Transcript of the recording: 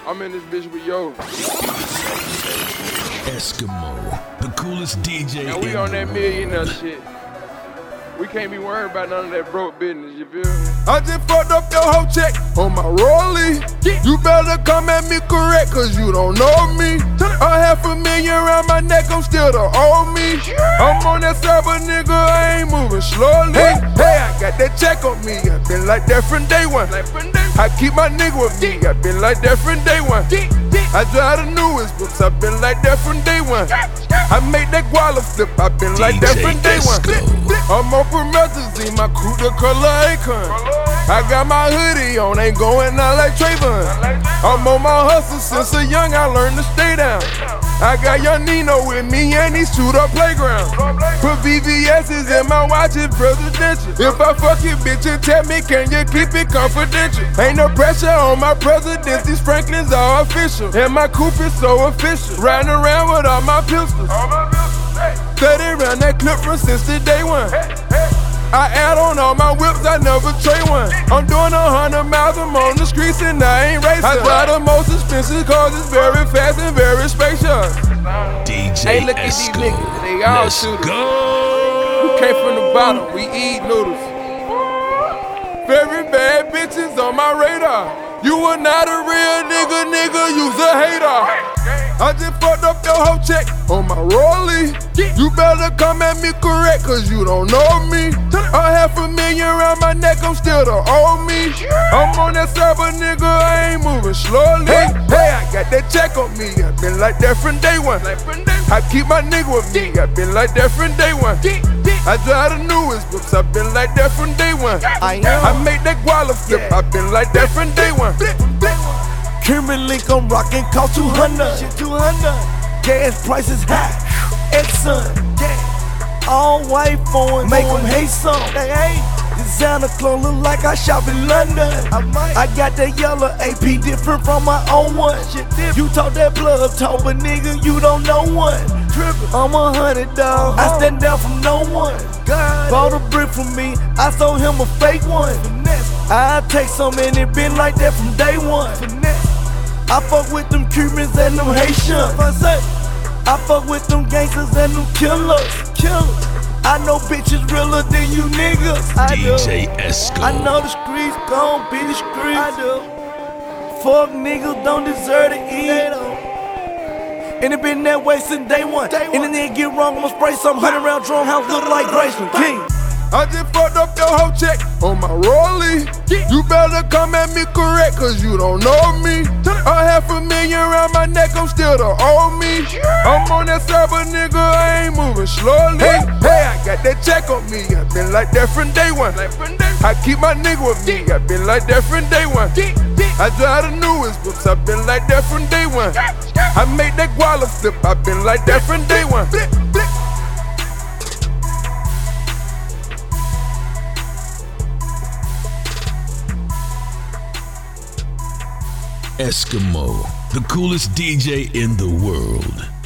I'm in this bitch with yo. Eskimo, the coolest DJ Now we on that millionaire shit. We can't be worried about none of that broke business, you feel me? I just fucked up your whole check on my rollie. You better come at me correct, cause you don't know me. $500,000 around my neck, I'm still the old me. I'm on that cyber nigga, I ain't moving slowly. Hey, I got that check on me, I been like that from day one. I keep my nigga with me, I been like that from day one. I drive the newest whips, I been like that from day one. I make that guala flip, I been like that from day one. I'm on promethazine, my crew the color Akon. I got my hoodie on, ain't going out like Trayvon. I'm on my hustle since a young, I learned to stay down. I got young Nino with me and he shoot up playground. Put VVS's in my watch, it's presidential. If I fuck your bitch and tell me, can you keep it confidential? Ain't no pressure on my presidents, these Franklins are official. And my coupe is so official, riding around with all my pistols. 30 round that clip from since the day one. I add on all my whips, I never trade one. I'm doing 100 miles, I'm on the streets and I ain't racing. I drive the most expensive cars, it's very fast and very spacious. DJ Hey, look at these Esco. niggas, they all Let's shooters. go. We came from the bottom, we eat noodles. Very bad bitches on my radar. You are not a real nigga, you's a hater. I just fucked up your whole check on my rollie. You better come at me correct, cause you don't know me. $500,000 around my neck, I'm still the old me. I'm on that cyber nigga, I ain't moving slowly. Hey, I got that check on me, I been like that from day one. I keep my nigga with me, I been like that from day one. I drive the newest whips, I been like that from day one. I make that guala flip, I been like that from day one. Kimberly, I'm rockin', cost 200. Gas prices high. Exxon, all white foreign, make them hate some. Designer clothes look like I shop in London. I got that yellow AP different from my own one. You talk that plug talk, but nigga, you don't know one. I'm 100 dog, I stand down from no one. Bought a brick from me, I sold him a fake one. I take some and it been like that from day one. I fuck with them Cubans and them Haitians. I fuck with them gangsters and them killers. I know bitches realer than you niggas. I DJ do. Esco. I know the streets gon' be the streets. I do. Fuck niggas don't deserve to eat. And it been that way since day one. And then they get wrong, I'ma spray some 100 round drum house look like Graceland King. I just fucked up your whole check on my rollie. You better come at me correct, cause you don't know me. $500,000 around my neck, I'm still the old me. I'm on that cyber nigga, I ain't moving slowly. Hey, I got that check on me, I been like that from day one. I keep my nigga with me, I been like that from day one. I drive the newest whips, I been like that from day one. I make that guala flip, I been like that from day one. Eskimo, the coolest DJ in the world.